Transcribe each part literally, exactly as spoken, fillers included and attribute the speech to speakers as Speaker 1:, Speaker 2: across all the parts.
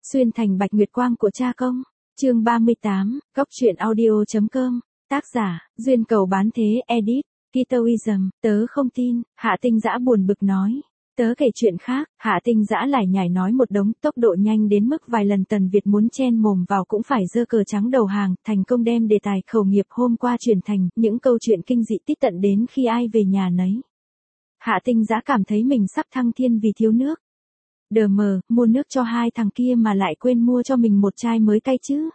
Speaker 1: Xuyên thành bạch nguyệt quang của cha công. Chương ba mươi tám, Góc truyện audio chấm com. Tác giả, Duyên Cầu Bán Thế Edit, Kitoism, tớ không tin, Hạ Tinh Dã buồn bực nói. Tớ kể chuyện khác, Hạ Tinh Dã lải nhải nói một đống, tốc độ nhanh đến mức vài lần Tần Việt muốn chen mồm vào cũng phải giơ cờ trắng đầu hàng, thành công đem đề tài khẩu nghiệp hôm qua chuyển thành những câu chuyện kinh dị tít tận đến khi ai về nhà nấy. Hạ Tinh Dã cảm thấy mình sắp thăng thiên vì thiếu nước. Đờ mờ, mua nước cho hai thằng kia mà lại quên mua cho mình một chai mới cay chứ.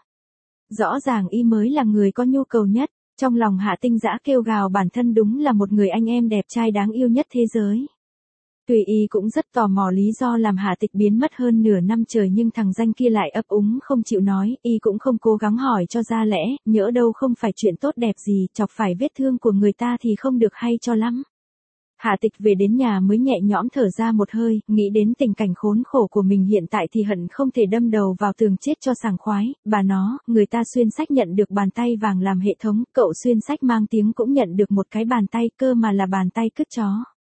Speaker 1: Rõ ràng y mới là người có nhu cầu nhất, trong lòng Hạ Tinh Dã kêu gào bản thân đúng là một người anh em đẹp trai đáng yêu nhất thế giới. Tuy y cũng rất tò mò lý do làm Hạ Tịch biến mất hơn nửa năm trời nhưng thằng danh kia lại ấp úng không chịu nói, y cũng không cố gắng hỏi cho ra lẽ, nhỡ đâu không phải chuyện tốt đẹp gì, chọc phải vết thương của người ta thì không được hay cho lắm. Hạ Tịch về đến nhà mới nhẹ nhõm thở ra một hơi, nghĩ đến tình cảnh khốn khổ của mình hiện tại thì hận không thể đâm đầu vào tường chết cho sảng khoái, bà nó, người ta xuyên sách nhận được bàn tay vàng làm hệ thống, cậu xuyên sách mang tiếng cũng nhận được một cái bàn tay cơ mà là bàn tay cứt chó.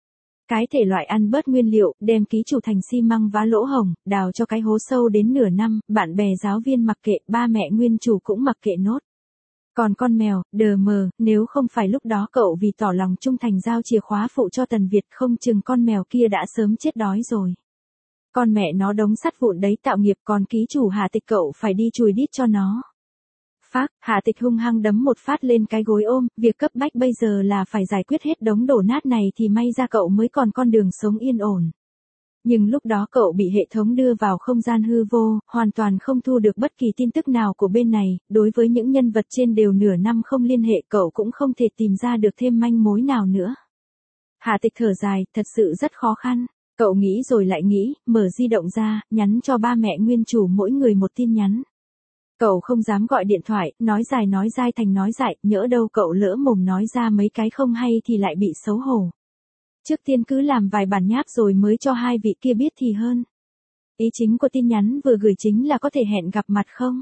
Speaker 1: Cái thể loại ăn bớt nguyên liệu, đem ký chủ thành xi măng vá lỗ hổng, đào cho cái hố sâu đến nửa năm, bạn bè giáo viên mặc kệ, ba mẹ nguyên chủ cũng mặc kệ nốt. Còn con mèo, đờ mờ, nếu không phải lúc đó cậu vì tỏ lòng trung thành giao chìa khóa phụ cho Tần Việt không chừng con mèo kia đã sớm chết đói rồi. Con mẹ nó đống sắt vụn đấy tạo nghiệp còn ký chủ Hạ Tịch cậu phải đi chùi đít cho nó. Phác, Hạ Tịch hung hăng đấm một phát lên cái gối ôm, việc cấp bách bây giờ là phải giải quyết hết đống đổ nát này thì may ra cậu mới còn con đường sống yên ổn. Nhưng lúc đó cậu bị hệ thống đưa vào không gian hư vô, hoàn toàn không thu được bất kỳ tin tức nào của bên này, đối với những nhân vật trên đều nửa năm không liên hệ cậu cũng không thể tìm ra được thêm manh mối nào nữa. Hạ Tịch thở dài, thật sự rất khó khăn. Cậu nghĩ rồi lại nghĩ, mở di động ra, nhắn cho ba mẹ nguyên chủ mỗi người một tin nhắn. Cậu không dám gọi điện thoại, nói dài nói dai thành nói dại, nhỡ đâu cậu lỡ mồm nói ra mấy cái không hay thì lại bị xấu hổ. Trước tiên cứ làm vài bản nháp rồi mới cho hai vị kia biết thì hơn. Ý chính của tin nhắn vừa gửi chính là có thể hẹn gặp mặt không?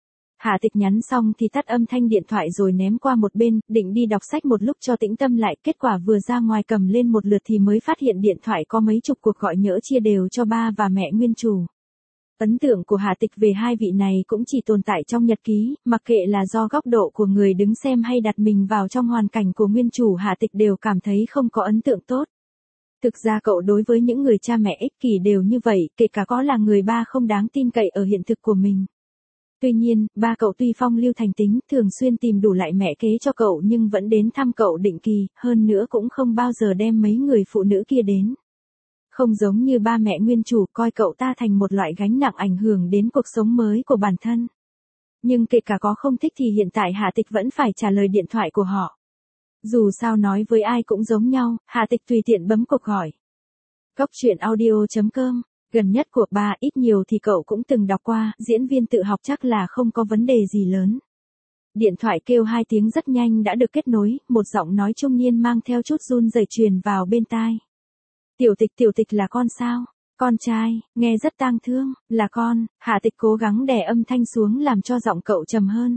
Speaker 1: Hạ Tịch nhắn xong thì tắt âm thanh điện thoại rồi ném qua một bên, định đi đọc sách một lúc cho tĩnh tâm lại, kết quả vừa ra ngoài cầm lên một lượt thì mới phát hiện điện thoại có mấy chục cuộc gọi nhỡ chia đều cho ba và mẹ nguyên chủ. Ấn tượng của Hạ Tịch về hai vị này cũng chỉ tồn tại trong nhật ký, mặc kệ là do góc độ của người đứng xem hay đặt mình vào trong hoàn cảnh của nguyên chủ Hạ Tịch đều cảm thấy không có ấn tượng tốt. Thực ra cậu đối với những người cha mẹ ích kỷ đều như vậy, kể cả có là người ba không đáng tin cậy ở hiện thực của mình. Tuy nhiên, ba cậu tuy phong lưu thành tính, thường xuyên tìm đủ lại mẹ kế cho cậu nhưng vẫn đến thăm cậu định kỳ, hơn nữa cũng không bao giờ đem mấy người phụ nữ kia đến. Không giống như ba mẹ nguyên chủ coi cậu ta thành một loại gánh nặng ảnh hưởng đến cuộc sống mới của bản thân. Nhưng kể cả có không thích thì hiện tại Hạ Tịch vẫn phải trả lời điện thoại của họ. Dù sao nói với ai cũng giống nhau, Hạ Tịch tùy tiện bấm cuộc gọi. Góc truyện audio chấm com, gần nhất của ba ít nhiều thì cậu cũng từng đọc qua, diễn viên tự học chắc là không có vấn đề gì lớn. Điện thoại kêu hai tiếng rất nhanh đã được kết nối, một giọng nói trung niên mang theo chút run rẩy truyền vào bên tai. Tiểu Tịch, Tiểu Tịch là con sao? Con trai, nghe rất tang thương, là con. Hạ Tịch cố gắng đè âm thanh xuống làm cho giọng cậu trầm hơn.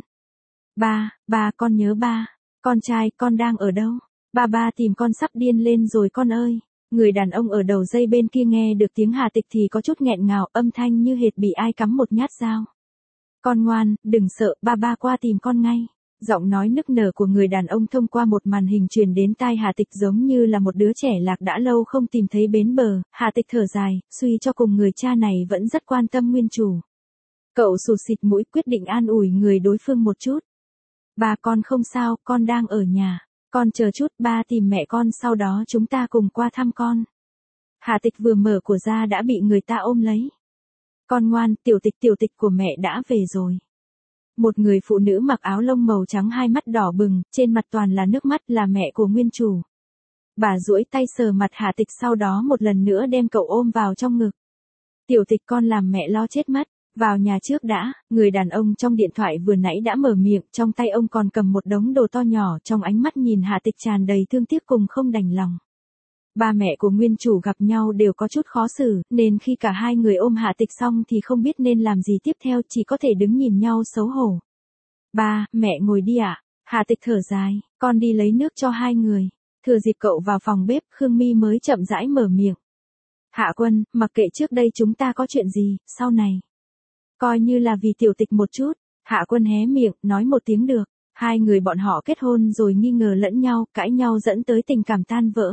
Speaker 1: Ba, ba con nhớ ba. Con trai, con đang ở đâu? Ba ba tìm con sắp điên lên rồi con ơi. Người đàn ông ở đầu dây bên kia nghe được tiếng Hạ Tịch thì có chút nghẹn ngào, âm thanh như hệt bị ai cắm một nhát dao. Con ngoan, đừng sợ, ba ba qua tìm con ngay. Giọng nói nức nở của người đàn ông thông qua một màn hình truyền đến tai Hạ Tịch giống như là một đứa trẻ lạc đã lâu không tìm thấy bến bờ. Hạ Tịch thở dài, suy cho cùng người cha này vẫn rất quan tâm nguyên chủ. Cậu sụt xịt mũi quyết định an ủi người đối phương một chút. Ba con không sao, con đang ở nhà. Con chờ chút, ba tìm mẹ con sau đó chúng ta cùng qua thăm con. Hạ Tịch vừa mở cửa ra đã bị người ta ôm lấy. Con ngoan, Tiểu Tịch, Tiểu Tịch của mẹ đã về rồi. Một người phụ nữ mặc áo lông màu trắng hai mắt đỏ bừng, trên mặt toàn là nước mắt là mẹ của nguyên chủ. Bà duỗi tay sờ mặt Hạ Tịch sau đó một lần nữa đem cậu ôm vào trong ngực. Tiểu Tịch con làm mẹ lo chết mất, vào nhà trước đã, người đàn ông trong điện thoại vừa nãy đã mở miệng, trong tay ông còn cầm một đống đồ to nhỏ, trong ánh mắt nhìn Hạ Tịch tràn đầy thương tiếc cùng không đành lòng. Ba mẹ của nguyên chủ gặp nhau đều có chút khó xử, nên khi cả hai người ôm Hạ Tịch xong thì không biết nên làm gì tiếp theo, chỉ có thể đứng nhìn nhau xấu hổ. Ba, mẹ ngồi đi ạ. À? Hạ Tịch thở dài, con đi lấy nước cho hai người. Thừa dịp cậu vào phòng bếp, Khương My mới chậm rãi mở miệng. Hạ Quân, mặc kệ trước đây chúng ta có chuyện gì, sau này. Coi như là vì tiểu tịch một chút. Hạ Quân hé miệng, nói một tiếng được. Hai người bọn họ kết hôn rồi nghi ngờ lẫn nhau, cãi nhau dẫn tới tình cảm tan vỡ.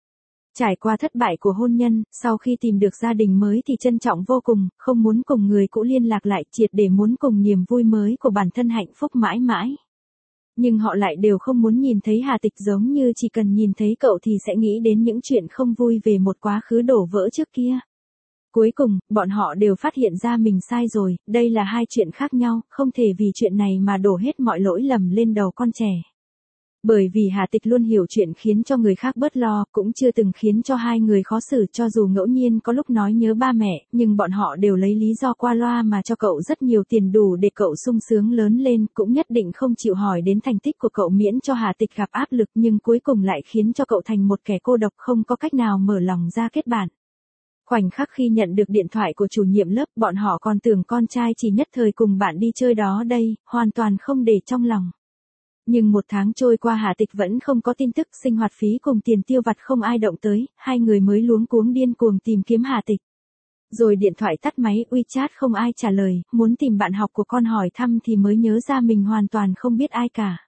Speaker 1: Trải qua thất bại của hôn nhân, sau khi tìm được gia đình mới thì trân trọng vô cùng, không muốn cùng người cũ liên lạc lại, triệt để muốn cùng niềm vui mới của bản thân hạnh phúc mãi mãi. Nhưng họ lại đều không muốn nhìn thấy Hà Tịch, giống như chỉ cần nhìn thấy cậu thì sẽ nghĩ đến những chuyện không vui về một quá khứ đổ vỡ trước kia. Cuối cùng, bọn họ đều phát hiện ra mình sai rồi, đây là hai chuyện khác nhau, không thể vì chuyện này mà đổ hết mọi lỗi lầm lên đầu con trẻ. Bởi vì Hà Tịch luôn hiểu chuyện khiến cho người khác bớt lo, cũng chưa từng khiến cho hai người khó xử, cho dù ngẫu nhiên có lúc nói nhớ ba mẹ, nhưng bọn họ đều lấy lý do qua loa mà cho cậu rất nhiều tiền đủ để cậu sung sướng lớn lên, cũng nhất định không chịu hỏi đến thành tích của cậu miễn cho Hà Tịch gặp áp lực, nhưng cuối cùng lại khiến cho cậu thành một kẻ cô độc không có cách nào mở lòng ra kết bạn. Khoảnh khắc khi nhận được điện thoại của chủ nhiệm lớp, bọn họ còn tưởng con trai chỉ nhất thời cùng bạn đi chơi đó đây, hoàn toàn không để trong lòng. Nhưng một tháng trôi qua Hà Tịch vẫn không có tin tức, sinh hoạt phí cùng tiền tiêu vặt không ai động tới, hai người mới luống cuống điên cuồng tìm kiếm Hà Tịch. Rồi điện thoại tắt máy, WeChat không ai trả lời, muốn tìm bạn học của con hỏi thăm thì mới nhớ ra mình hoàn toàn không biết ai cả.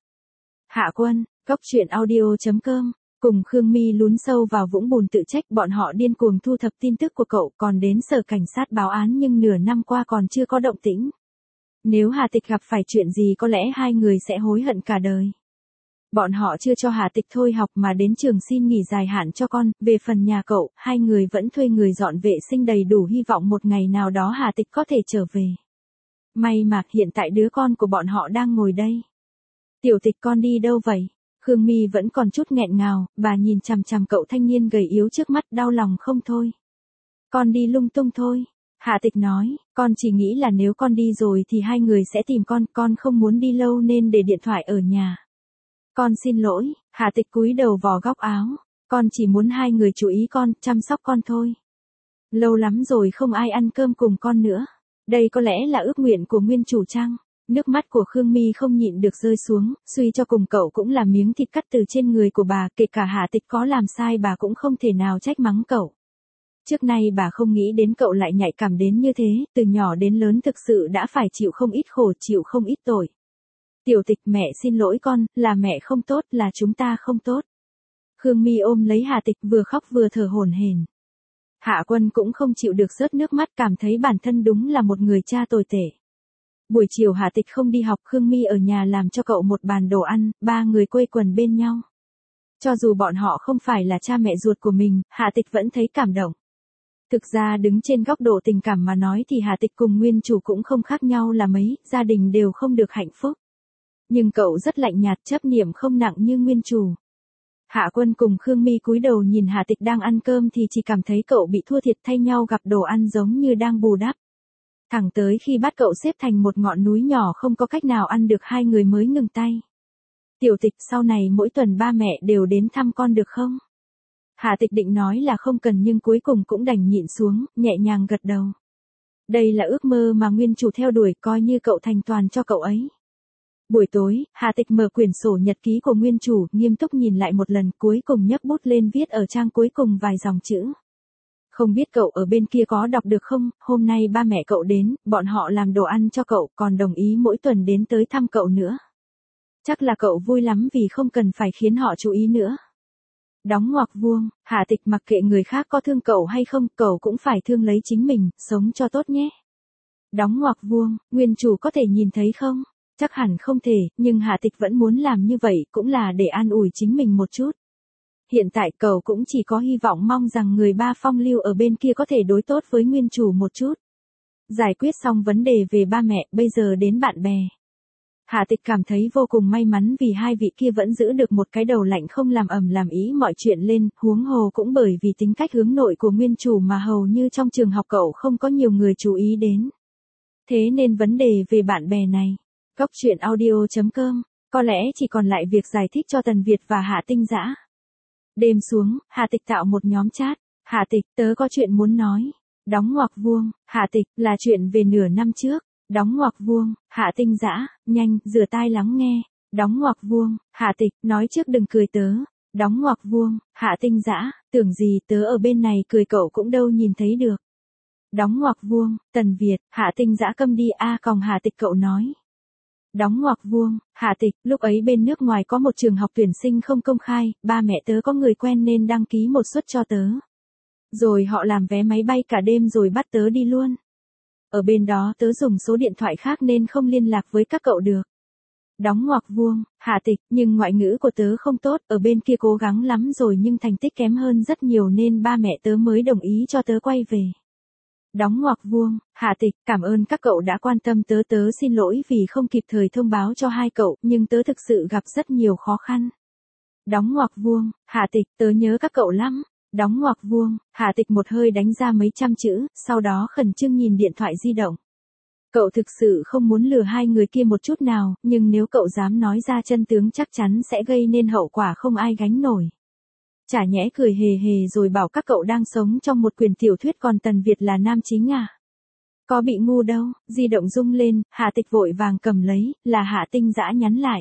Speaker 1: Hạ Quân, Cốc Truyện Audio chấm com, cùng Khương My lún sâu vào vũng bùn tự trách, bọn họ điên cuồng thu thập tin tức của cậu, còn đến sở cảnh sát báo án nhưng nửa năm qua còn chưa có động tĩnh. Nếu Hà Tịch gặp phải chuyện gì có lẽ hai người sẽ hối hận cả đời. Bọn họ chưa cho Hà Tịch thôi học mà đến trường xin nghỉ dài hạn cho con, về phần nhà cậu, hai người vẫn thuê người dọn vệ sinh đầy đủ, hy vọng một ngày nào đó Hà Tịch có thể trở về. May mà hiện tại đứa con của bọn họ đang ngồi đây. Tiểu Tịch, con đi đâu vậy? Khương My vẫn còn chút nghẹn ngào, bà nhìn chằm chằm cậu thanh niên gầy yếu trước mắt, đau lòng không thôi. Con đi lung tung thôi. Hạ Tịch nói, con chỉ nghĩ là nếu con đi rồi thì hai người sẽ tìm con, con không muốn đi lâu nên để điện thoại ở nhà. Con xin lỗi. Hạ Tịch cúi đầu vò góc áo, con chỉ muốn hai người chú ý con, chăm sóc con thôi. Lâu lắm rồi không ai ăn cơm cùng con nữa. Đây có lẽ là ước nguyện của nguyên chủ chăng? Nước mắt của Khương My không nhịn được rơi xuống, suy cho cùng cậu cũng là miếng thịt cắt từ trên người của bà, kể cả Hạ Tịch có làm sai bà cũng không thể nào trách mắng cậu. Trước nay bà không nghĩ đến cậu lại nhạy cảm đến như thế, từ nhỏ đến lớn thực sự đã phải chịu không ít khổ, chịu không ít tội. Tiểu Tịch, mẹ xin lỗi con, là mẹ không tốt, là chúng ta không tốt. Khương My ôm lấy Hà Tịch vừa khóc vừa thở hổn hển. Hạ Quân cũng không chịu được rớt nước mắt, cảm thấy bản thân đúng là một người cha tồi tệ. Buổi chiều Hà Tịch không đi học, Khương My ở nhà làm cho cậu một bàn đồ ăn, ba người quây quần bên nhau. Cho dù bọn họ không phải là cha mẹ ruột của mình, Hà Tịch vẫn thấy cảm động. Thực ra đứng trên góc độ tình cảm mà nói thì Hà Tịch cùng nguyên chủ cũng không khác nhau là mấy, gia đình đều không được hạnh phúc. Nhưng cậu rất lạnh nhạt, chấp niệm không nặng như nguyên chủ. Hạ Quân cùng Khương My cúi đầu nhìn Hà Tịch đang ăn cơm thì chỉ cảm thấy cậu bị thua thiệt, thay nhau gặp đồ ăn giống như đang bù đắp. Thẳng tới khi bắt cậu xếp thành một ngọn núi nhỏ không có cách nào ăn được, hai người mới ngừng tay. Tiểu Tịch, sau này mỗi tuần ba mẹ đều đến thăm con được không? Hà Tịch định nói là không cần nhưng cuối cùng cũng đành nhịn xuống, nhẹ nhàng gật đầu. Đây là ước mơ mà nguyên chủ theo đuổi, coi như cậu thành toàn cho cậu ấy. Buổi tối, Hà Tịch mở quyển sổ nhật ký của nguyên chủ, nghiêm túc nhìn lại một lần, cuối cùng nhấc bút lên viết ở trang cuối cùng vài dòng chữ. Không biết cậu ở bên kia có đọc được không, hôm nay ba mẹ cậu đến, bọn họ làm đồ ăn cho cậu, còn đồng ý mỗi tuần đến tới thăm cậu nữa. Chắc là cậu vui lắm vì không cần phải khiến họ chú ý nữa. Đóng ngoặc vuông, Hà Tịch, mặc kệ người khác có thương cậu hay không, cậu cũng phải thương lấy chính mình, sống cho tốt nhé. Đóng ngoặc vuông, nguyên chủ có thể nhìn thấy không? Chắc hẳn không thể, nhưng Hà Tịch vẫn muốn làm như vậy, cũng là để an ủi chính mình một chút. Hiện tại cậu cũng chỉ có hy vọng mong rằng người ba phong lưu ở bên kia có thể đối tốt với nguyên chủ một chút. Giải quyết xong vấn đề về ba mẹ, bây giờ đến bạn bè. Hà Tịch cảm thấy vô cùng may mắn vì hai vị kia vẫn giữ được một cái đầu lạnh, không làm ầm làm ý mọi chuyện lên, huống hồ cũng bởi vì tính cách hướng nội của nguyên chủ mà hầu như trong trường học cậu không có nhiều người chú ý đến. Thế nên vấn đề về bạn bè này, Cốc Truyện Audio chấm com, có lẽ chỉ còn lại việc giải thích cho Tần Việt và Hạ Tinh Dã. Đêm xuống, Hà Tịch tạo một nhóm chat. Hà Tịch, tớ có chuyện muốn nói. Đóng ngoặc vuông, Hà Tịch, là chuyện về nửa năm trước. Đóng ngoặc vuông, Hạ Tinh Dã, nhanh, rửa tai lắng nghe. Đóng ngoặc vuông, Hà Tịch, nói trước đừng cười tớ. Đóng ngoặc vuông, Hạ Tinh Dã, tưởng gì tớ ở bên này cười cậu cũng đâu nhìn thấy được. Đóng ngoặc vuông, Tần Việt, Hạ Tinh Dã câm đi a còng Hà Tịch cậu nói. Đóng ngoặc vuông, Hạ Tịch, lúc ấy bên nước ngoài có một trường học tuyển sinh không công khai, ba mẹ tớ có người quen nên đăng ký một suất cho tớ. Rồi họ làm vé máy bay cả đêm rồi bắt tớ đi luôn. Ở bên đó tớ dùng số điện thoại khác nên không liên lạc với các cậu được. Đóng ngoặc vuông, Hạ Tịch, nhưng ngoại ngữ của tớ không tốt, ở bên kia cố gắng lắm rồi nhưng thành tích kém hơn rất nhiều nên ba mẹ tớ mới đồng ý cho tớ quay về. Đóng ngoặc vuông, Hạ Tịch, cảm ơn các cậu đã quan tâm tớ tớ xin lỗi vì không kịp thời thông báo cho hai cậu, nhưng tớ thực sự gặp rất nhiều khó khăn. Đóng ngoặc vuông, Hạ Tịch, tớ nhớ các cậu lắm. Đóng ngoặc vuông, Hạ Tịch một hơi đánh ra mấy trăm chữ, sau đó khẩn trương nhìn điện thoại di động. Cậu thực sự không muốn lừa hai người kia một chút nào, nhưng nếu cậu dám nói ra chân tướng chắc chắn sẽ gây nên hậu quả không ai gánh nổi. Chả nhẽ cười hề hề rồi bảo các cậu đang sống trong một quyển tiểu thuyết còn Tần Việt là nam chính à? Có bị ngu đâu, di động rung lên, Hạ Tịch vội vàng cầm lấy, là Hạ Tinh Dã nhắn lại.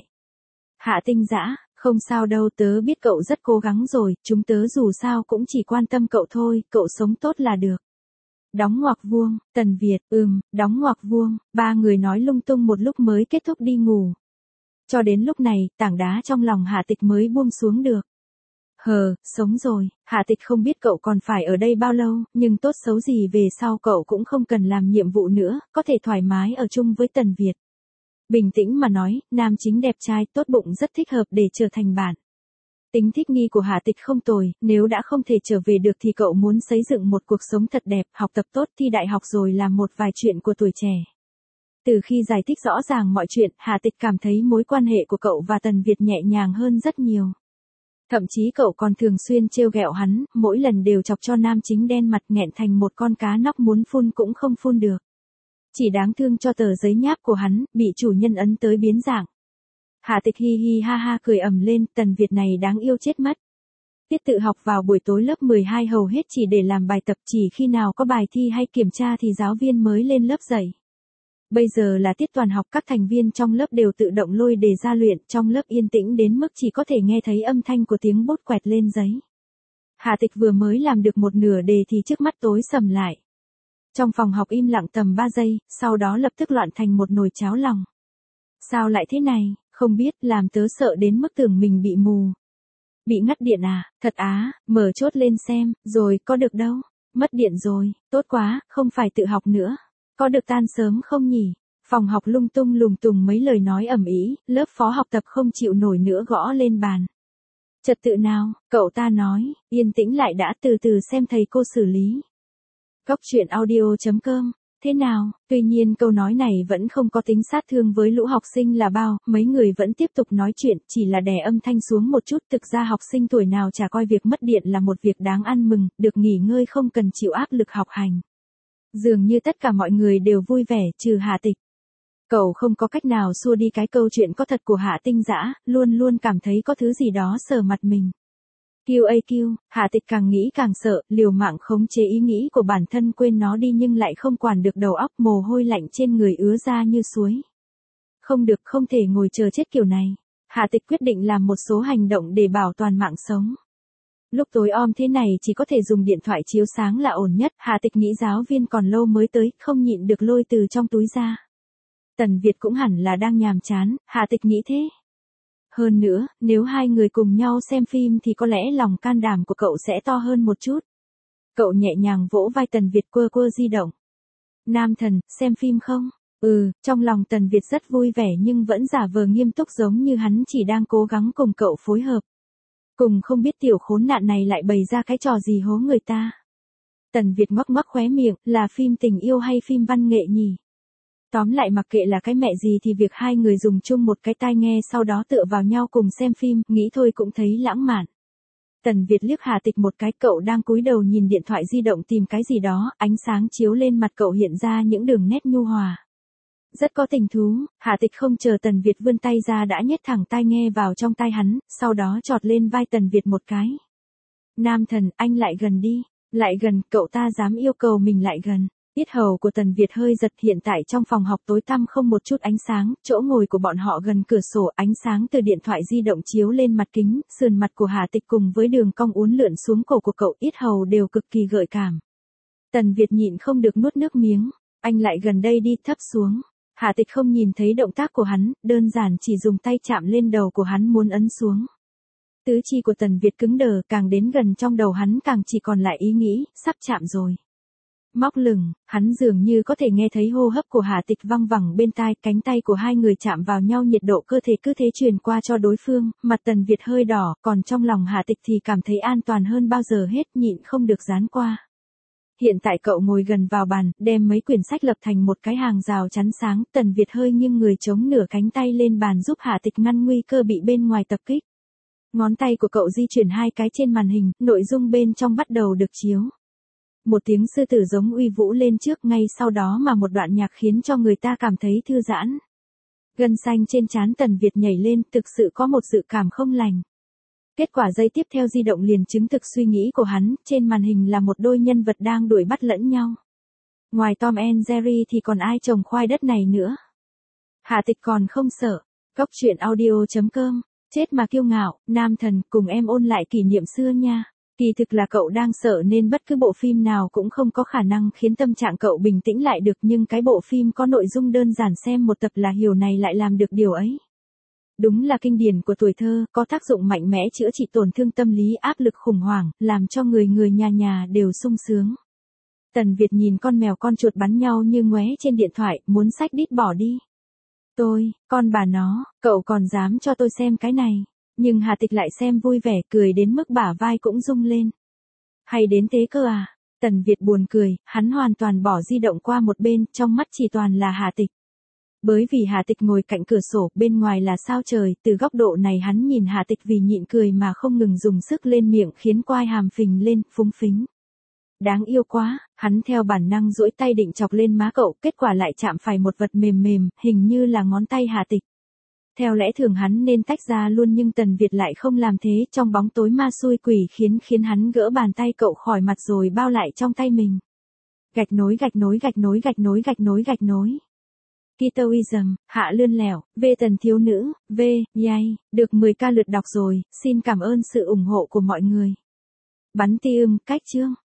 Speaker 1: Hạ Tinh Dã, không sao đâu, tớ biết cậu rất cố gắng rồi, chúng tớ dù sao cũng chỉ quan tâm cậu thôi, cậu sống tốt là được. Đóng ngoặc vuông, Tần Việt, ừm, đóng ngoặc vuông, ba người nói lung tung một lúc mới kết thúc đi ngủ. Cho đến lúc này, tảng đá trong lòng Hạ Tịch mới buông xuống được. Hờ, sống rồi, Hạ Tịch không biết cậu còn phải ở đây bao lâu, nhưng tốt xấu gì về sau cậu cũng không cần làm nhiệm vụ nữa, có thể thoải mái ở chung với Tần Việt. Bình tĩnh mà nói, nam chính đẹp trai, tốt bụng rất thích hợp để trở thành bạn. Tính thích nghi của Hạ Tịch không tồi, nếu đã không thể trở về được thì cậu muốn xây dựng một cuộc sống thật đẹp, học tập tốt, thi đại học rồi làm một vài chuyện của tuổi trẻ. Từ khi giải thích rõ ràng mọi chuyện, Hạ Tịch cảm thấy mối quan hệ của cậu và Tần Việt nhẹ nhàng hơn rất nhiều. Thậm chí cậu còn thường xuyên trêu ghẹo hắn, mỗi lần đều chọc cho nam chính đen mặt nghẹn thành một con cá nóc muốn phun cũng không phun được. Chỉ đáng thương cho tờ giấy nháp của hắn, bị chủ nhân ấn tới biến dạng. Hạ Tịch hi hi ha ha cười ầm lên, Tần Việt này đáng yêu chết mất. Tiết tự học vào buổi tối lớp mười hai hầu hết chỉ để làm bài tập, chỉ khi nào có bài thi hay kiểm tra thì giáo viên mới lên lớp dạy. Bây giờ là tiết toàn học, các thành viên trong lớp đều tự động lôi đề ra luyện, trong lớp yên tĩnh đến mức chỉ có thể nghe thấy âm thanh của tiếng bút quẹt lên giấy. Hạ Tịch vừa mới làm được một nửa đề thì trước mắt tối sầm lại. Trong phòng học im lặng tầm ba giây, sau đó lập tức loạn thành một nồi cháo lòng. Sao lại thế này, không biết, làm tớ sợ đến mức tưởng mình bị mù. Bị ngắt điện à, thật á, mở chốt lên xem, rồi, có được đâu. Mất điện rồi, tốt quá, không phải tự học nữa. Có được tan sớm không nhỉ? Phòng học lung tung lùng tùng mấy lời nói ầm ĩ, lớp phó học tập không chịu nổi nữa gõ lên bàn. Trật tự nào, cậu ta nói, yên tĩnh lại đã, từ từ xem thầy cô xử lý. Góc truyện audio chấm com, thế nào? Tuy nhiên câu nói này vẫn không có tính sát thương với lũ học sinh là bao, mấy người vẫn tiếp tục nói chuyện, chỉ là đè âm thanh xuống một chút, thực ra học sinh tuổi nào chả coi việc mất điện là một việc đáng ăn mừng, được nghỉ ngơi không cần chịu áp lực học hành. Dường như tất cả mọi người đều vui vẻ, trừ Hạ Tịch. Cậu không có cách nào xua đi cái câu chuyện có thật của Hạ Tinh Dã, luôn luôn cảm thấy có thứ gì đó sờ mặt mình. quy a quy, Hạ Tịch càng nghĩ càng sợ, liều mạng khống chế ý nghĩ của bản thân quên nó đi nhưng lại không quản được đầu óc, mồ hôi lạnh trên người ứa ra như suối. Không được, không thể ngồi chờ chết kiểu này. Hạ Tịch quyết định làm một số hành động để bảo toàn mạng sống. Lúc tối om thế này chỉ có thể dùng điện thoại chiếu sáng là ổn nhất, Hạ Tịch nghĩ giáo viên còn lâu mới tới, không nhịn được lôi từ trong túi ra. Tần Việt cũng hẳn là đang nhàm chán, Hạ Tịch nghĩ thế. Hơn nữa, nếu hai người cùng nhau xem phim thì có lẽ lòng can đảm của cậu sẽ to hơn một chút. Cậu nhẹ nhàng vỗ vai Tần Việt quơ quơ di động. Nam thần, xem phim không? Ừ, trong lòng Tần Việt rất vui vẻ nhưng vẫn giả vờ nghiêm túc giống như hắn chỉ đang cố gắng cùng cậu phối hợp. Cùng không biết tiểu khốn nạn này lại bày ra cái trò gì hố người ta. Tần Việt ngoắc ngoắc khóe miệng, là phim tình yêu hay phim văn nghệ nhỉ? Tóm lại mặc kệ là cái mẹ gì thì việc hai người dùng chung một cái tai nghe sau đó tựa vào nhau cùng xem phim, nghĩ thôi cũng thấy lãng mạn. Tần Việt liếc Hạ Tịch một cái, cậu đang cúi đầu nhìn điện thoại di động tìm cái gì đó, ánh sáng chiếu lên mặt cậu hiện ra những đường nét nhu hòa. Rất có tình thú, Hạ Tịch không chờ Tần Việt vươn tay ra đã nhét thẳng tai nghe vào trong tai hắn, sau đó chọt lên vai Tần Việt một cái. Nam thần, anh lại gần đi, lại gần, cậu ta dám yêu cầu mình lại gần. Yết hầu của Tần Việt hơi giật, hiện tại trong phòng học tối tăm không một chút ánh sáng, chỗ ngồi của bọn họ gần cửa sổ, ánh sáng từ điện thoại di động chiếu lên mặt kính, sườn mặt của Hạ Tịch cùng với đường cong uốn lượn xuống cổ của cậu, yết hầu đều cực kỳ gợi cảm. Tần Việt nhịn không được nuốt nước miếng, anh lại gần đây đi, thấp xuống. Hạ Tịch không nhìn thấy động tác của hắn, đơn giản chỉ dùng tay chạm lên đầu của hắn muốn ấn xuống. Tứ chi của Tần Việt cứng đờ, càng đến gần trong đầu hắn càng chỉ còn lại ý nghĩ, sắp chạm rồi. Móc lửng, hắn dường như có thể nghe thấy hô hấp của Hạ Tịch văng vẳng bên tai, cánh tay của hai người chạm vào nhau, nhiệt độ cơ thể cứ thế truyền qua cho đối phương, mặt Tần Việt hơi đỏ, còn trong lòng Hạ Tịch thì cảm thấy an toàn hơn bao giờ hết, nhịn không được dán qua. Hiện tại cậu ngồi gần vào bàn, đem mấy quyển sách lập thành một cái hàng rào chắn sáng, Tần Việt hơi nghiêng người chống nửa cánh tay lên bàn giúp Hạ Tịch ngăn nguy cơ bị bên ngoài tập kích. Ngón tay của cậu di chuyển hai cái trên màn hình, nội dung bên trong bắt đầu được chiếu. Một tiếng sư tử giống uy vũ lên trước, ngay sau đó mà một đoạn nhạc khiến cho người ta cảm thấy thư giãn. Gân xanh trên trán Tần Việt nhảy lên, thực sự có một dự cảm không lành. Kết quả giây tiếp theo di động liền chứng thực suy nghĩ của hắn, trên màn hình là một đôi nhân vật đang đuổi bắt lẫn nhau. Ngoài Tom and Jerry thì còn ai trồng khoai đất này nữa. Hạ Tịch còn không sợ. Góc truyện audio chấm com, chết mà kiêu ngạo, nam thần, cùng em ôn lại kỷ niệm xưa nha. Kỳ thực là cậu đang sợ nên bất cứ bộ phim nào cũng không có khả năng khiến tâm trạng cậu bình tĩnh lại được, nhưng cái bộ phim có nội dung đơn giản xem một tập là hiểu này lại làm được điều ấy. Đúng là kinh điển của tuổi thơ, có tác dụng mạnh mẽ chữa trị tổn thương tâm lý, áp lực khủng hoảng, làm cho người người nhà nhà đều sung sướng. Tần Việt nhìn con mèo con chuột bắn nhau như ngoé trên điện thoại, muốn xách đít bỏ đi. Tôi, con bà nó, cậu còn dám cho tôi xem cái này. Nhưng Hà Tịch lại xem vui vẻ, cười đến mức bả vai cũng rung lên. Hay đến thế cơ à? Tần Việt buồn cười, hắn hoàn toàn bỏ di động qua một bên, trong mắt chỉ toàn là Hà Tịch. Bởi vì Hà Tịch ngồi cạnh cửa sổ, bên ngoài là sao trời, từ góc độ này hắn nhìn Hà Tịch vì nhịn cười mà không ngừng dùng sức lên miệng khiến quai hàm phình lên, phúng phính. Đáng yêu quá, hắn theo bản năng duỗi tay định chọc lên má cậu, kết quả lại chạm phải một vật mềm mềm, hình như là ngón tay Hà Tịch. Theo lẽ thường hắn nên tách ra luôn nhưng Tần Việt lại không làm thế, trong bóng tối ma xui quỷ khiến khiến hắn gỡ bàn tay cậu khỏi mặt rồi bao lại trong tay mình. Gạch nối gạch nối gạch nối gạch nối gạch nối gạch nối. Kitoism, Hạ Lươn Lẻo, V Tần Thiếu Nữ, V, Yay, được mười k lượt đọc rồi, xin cảm ơn sự ủng hộ của mọi người. Bắn ti ưm, cách chương.